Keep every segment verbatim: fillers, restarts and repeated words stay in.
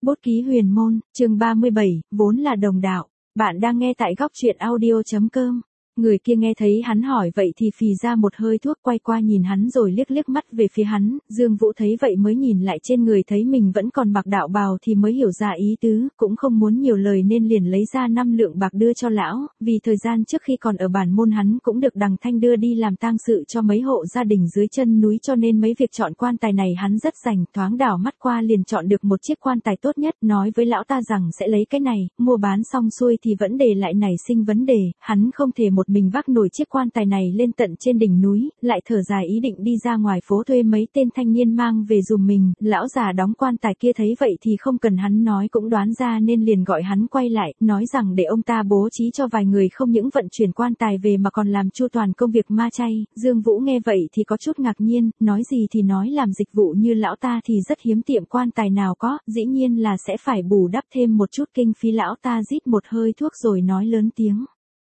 Bút ký huyền môn, chương ba mươi bảy, vốn là đồng đạo. Bạn đang nghe tại góc truyện audio chấm com. Người kia nghe thấy hắn hỏi vậy thì phì ra một hơi thuốc, quay qua nhìn hắn rồi liếc liếc mắt về phía hắn. Dương Vũ thấy vậy mới nhìn lại trên người, thấy mình vẫn còn mặc đạo bào thì mới hiểu ra ý tứ, cũng không muốn nhiều lời nên liền lấy ra năm lượng bạc đưa cho lão, vì thời gian trước khi còn ở bản môn hắn cũng được Đằng Thanh đưa đi làm tang sự cho mấy hộ gia đình dưới chân núi, cho nên mấy việc chọn quan tài này hắn rất rành, thoáng đảo mắt qua liền chọn được một chiếc quan tài tốt nhất, nói với lão ta rằng sẽ lấy cái này, mua bán xong xuôi thì vẫn để lại nảy sinh vấn đề, hắn không thể một mình vác nổi chiếc quan tài này lên tận trên đỉnh núi, lại thở dài ý định đi ra ngoài phố thuê mấy tên thanh niên mang về dùm mình. Lão già đóng quan tài kia thấy vậy thì không cần hắn nói cũng đoán ra nên liền gọi hắn quay lại, nói rằng để ông ta bố trí cho vài người không những vận chuyển quan tài về mà còn làm chu toàn công việc ma chay. Dương Vũ nghe vậy thì có chút ngạc nhiên, nói gì thì nói, làm dịch vụ như lão ta thì rất hiếm tiệm quan tài nào có, dĩ nhiên là sẽ phải bù đắp thêm một chút kinh phí. Lão ta rít một hơi thuốc rồi nói lớn tiếng: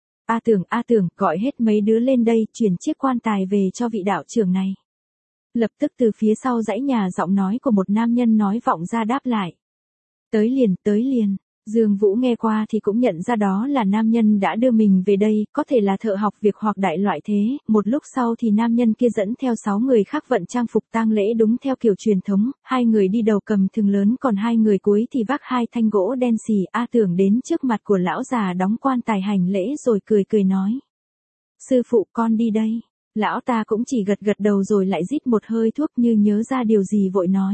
A Tưởng, A Tưởng, gọi hết mấy đứa lên đây, chuyển chiếc quan tài về cho vị đạo trưởng này. Lập tức từ phía sau dãy nhà giọng nói của một nam nhân nói vọng ra đáp lại: Tới liền, tới liền. Dương Vũ nghe qua thì cũng nhận ra đó là nam nhân đã đưa mình về đây, có thể là thợ học việc hoặc đại loại thế. Một lúc sau thì nam nhân kia dẫn theo sáu người khác vận trang phục tang lễ đúng theo kiểu truyền thống, hai người đi đầu cầm thừng lớn, còn hai người cuối thì vác hai thanh gỗ đen xì. A Tưởng đến trước mặt của lão già đóng quan tài hành lễ rồi cười cười nói: Sư phụ, con đi đây. Lão ta cũng chỉ gật gật đầu rồi lại rít một hơi thuốc, như nhớ ra điều gì vội nói: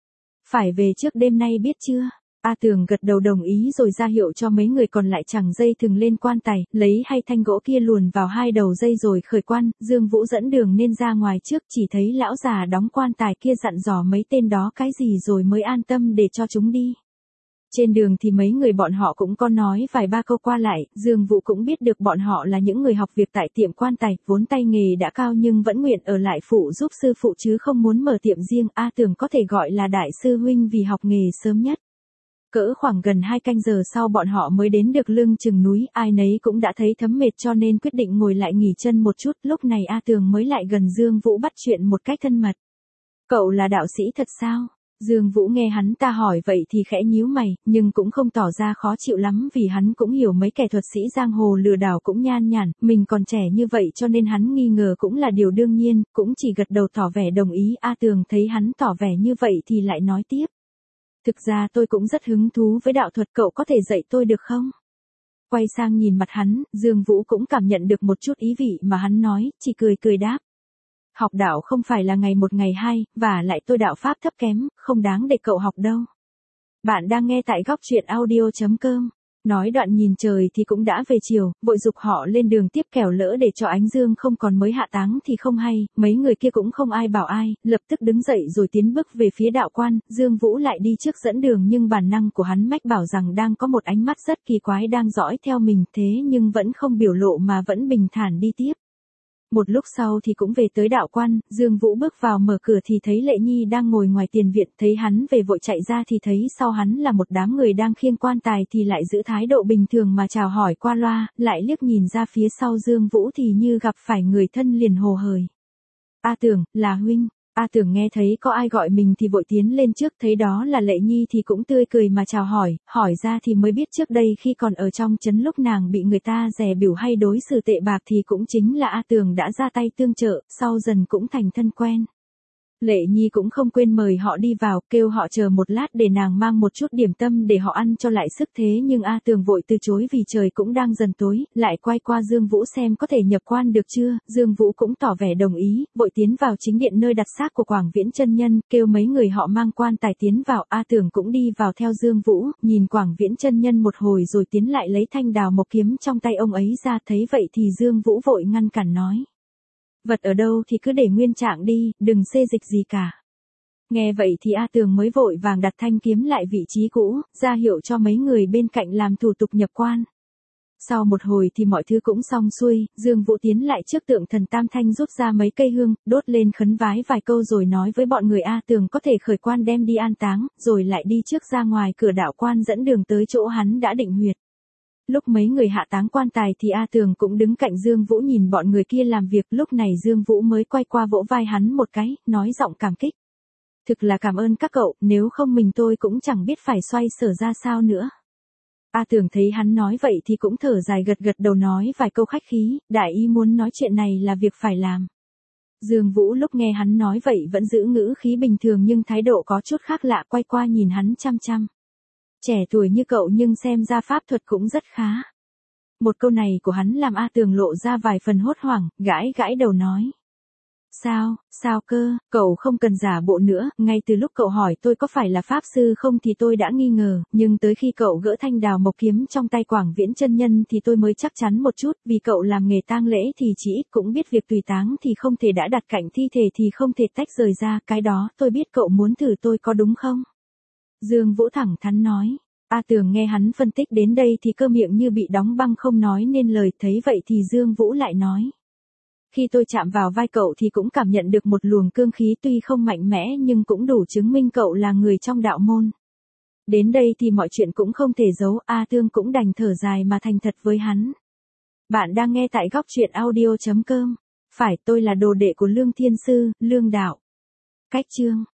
Phải về trước đêm nay biết chưa? A Tường gật đầu đồng ý rồi ra hiệu cho mấy người còn lại chẳng dây thừng lên quan tài, lấy hai thanh gỗ kia luồn vào hai đầu dây rồi khởi quan. Dương Vũ dẫn đường nên ra ngoài trước, chỉ thấy lão già đóng quan tài kia dặn dò mấy tên đó cái gì rồi mới an tâm để cho chúng đi. Trên đường thì mấy người bọn họ cũng có nói vài ba câu qua lại, Dương Vũ cũng biết được bọn họ là những người học việc tại tiệm quan tài, vốn tay nghề đã cao nhưng vẫn nguyện ở lại phụ giúp sư phụ chứ không muốn mở tiệm riêng. A Tường có thể gọi là đại sư huynh vì học nghề sớm nhất. Cỡ khoảng gần hai canh giờ sau bọn họ mới đến được lưng chừng núi, ai nấy cũng đã thấy thấm mệt cho nên quyết định ngồi lại nghỉ chân một chút. Lúc này A Tường mới lại gần Dương Vũ bắt chuyện một cách thân mật: Cậu là đạo sĩ thật sao? Dương Vũ nghe hắn ta hỏi vậy thì khẽ nhíu mày, nhưng cũng không tỏ ra khó chịu lắm vì hắn cũng hiểu mấy kẻ thuật sĩ giang hồ lừa đảo cũng nhan nhản, mình còn trẻ như vậy cho nên hắn nghi ngờ cũng là điều đương nhiên, cũng chỉ gật đầu tỏ vẻ đồng ý. A Tường thấy hắn tỏ vẻ như vậy thì lại nói tiếp: Thực ra tôi cũng rất hứng thú với đạo thuật, cậu có thể dạy tôi được không? Quay sang nhìn mặt hắn, Dương Vũ cũng cảm nhận được một chút ý vị mà hắn nói, chỉ cười cười đáp: Học đạo không phải là ngày một ngày hai, và lại tôi đạo pháp thấp kém, không đáng để cậu học đâu. Bạn đang nghe tại góc truyện audio chấm com. Nói đoạn nhìn trời thì cũng đã về chiều, vội giục họ lên đường tiếp, kẻo lỡ để cho ánh dương không còn mới hạ táng thì không hay. Mấy người kia cũng không ai bảo ai, lập tức đứng dậy rồi tiến bước về phía đạo quan. Dương Vũ lại đi trước dẫn đường nhưng bản năng của hắn mách bảo rằng đang có một ánh mắt rất kỳ quái đang dõi theo mình, thế nhưng vẫn không biểu lộ mà vẫn bình thản đi tiếp. Một lúc sau thì cũng về tới đạo quan, Dương Vũ bước vào mở cửa thì thấy Lệ Nhi đang ngồi ngoài tiền viện, thấy hắn về vội chạy ra thì thấy sau hắn là một đám người đang khiêng quan tài thì lại giữ thái độ bình thường mà chào hỏi qua loa, lại liếc nhìn ra phía sau Dương Vũ thì như gặp phải người thân liền hồ hởi: A Tưởng, là huynh. A Tưởng nghe thấy có ai gọi mình thì vội tiến lên trước, thấy đó là Lệ Nhi thì cũng tươi cười mà chào hỏi, hỏi ra thì mới biết trước đây khi còn ở trong trấn lúc nàng bị người ta dè bỉu hay đối xử tệ bạc thì cũng chính là A Tưởng đã ra tay tương trợ, sau dần cũng thành thân quen. Lệ Nhi cũng không quên mời họ đi vào, kêu họ chờ một lát để nàng mang một chút điểm tâm để họ ăn cho lại sức, thế nhưng A Tường vội từ chối vì trời cũng đang dần tối, lại quay qua Dương Vũ xem có thể nhập quan được chưa. Dương Vũ cũng tỏ vẻ đồng ý, vội tiến vào chính điện nơi đặt xác của Quảng Viễn chân nhân, kêu mấy người họ mang quan tài tiến vào. A Tường cũng đi vào theo Dương Vũ, nhìn Quảng Viễn chân nhân một hồi rồi tiến lại lấy thanh đào mộc kiếm trong tay ông ấy ra, thấy vậy thì Dương Vũ vội ngăn cản nói: Vật ở đâu thì cứ để nguyên trạng đi, đừng xê dịch gì cả. Nghe vậy thì A Tường mới vội vàng đặt thanh kiếm lại vị trí cũ, ra hiệu cho mấy người bên cạnh làm thủ tục nhập quan. Sau một hồi thì mọi thứ cũng xong xuôi, Dương Vũ tiến lại trước tượng thần Tam Thanh rút ra mấy cây hương, đốt lên khấn vái vài câu rồi nói với bọn người A Tường có thể khởi quan đem đi an táng, rồi lại đi trước ra ngoài cửa đạo quan dẫn đường tới chỗ hắn đã định huyệt. Lúc mấy người hạ táng quan tài thì A Tường cũng đứng cạnh Dương Vũ nhìn bọn người kia làm việc, lúc này Dương Vũ mới quay qua vỗ vai hắn một cái, nói giọng cảm kích: Thực là cảm ơn các cậu, nếu không mình tôi cũng chẳng biết phải xoay sở ra sao nữa. A Tường thấy hắn nói vậy thì cũng thở dài gật gật đầu nói vài câu khách khí, đại ý muốn nói chuyện này là việc phải làm. Dương Vũ lúc nghe hắn nói vậy vẫn giữ ngữ khí bình thường nhưng thái độ có chút khác lạ, quay qua nhìn hắn chăm chăm. Trẻ tuổi như cậu nhưng xem ra pháp thuật cũng rất khá. Một câu này của hắn làm A Tường lộ ra vài phần hốt hoảng, gãi gãi đầu nói. Sao, sao cơ, cậu không cần giả bộ nữa, ngay từ lúc cậu hỏi tôi có phải là pháp sư không thì tôi đã nghi ngờ, nhưng tới khi cậu gỡ thanh đào mộc kiếm trong tay Quảng Viễn chân nhân thì tôi mới chắc chắn một chút, vì cậu làm nghề tang lễ thì chỉ ít cũng biết việc tùy táng thì không thể đã đặt cạnh thi thể thì không thể tách rời ra, cái đó tôi biết cậu muốn thử tôi có đúng không? Dương Vũ thẳng thắn nói. A Tường nghe hắn phân tích đến đây thì cơ miệng như bị đóng băng không nói nên lời, thấy vậy thì Dương Vũ lại nói. Khi tôi chạm vào vai cậu thì cũng cảm nhận được một luồng cương khí tuy không mạnh mẽ nhưng cũng đủ chứng minh cậu là người trong đạo môn. Đến đây thì mọi chuyện cũng không thể giấu, A Tường cũng đành thở dài mà thành thật với hắn. Bạn đang nghe tại góc truyện audio chấm com. Phải, tôi là đồ đệ của Lương Thiên Sư, Lương Đạo. Cách chương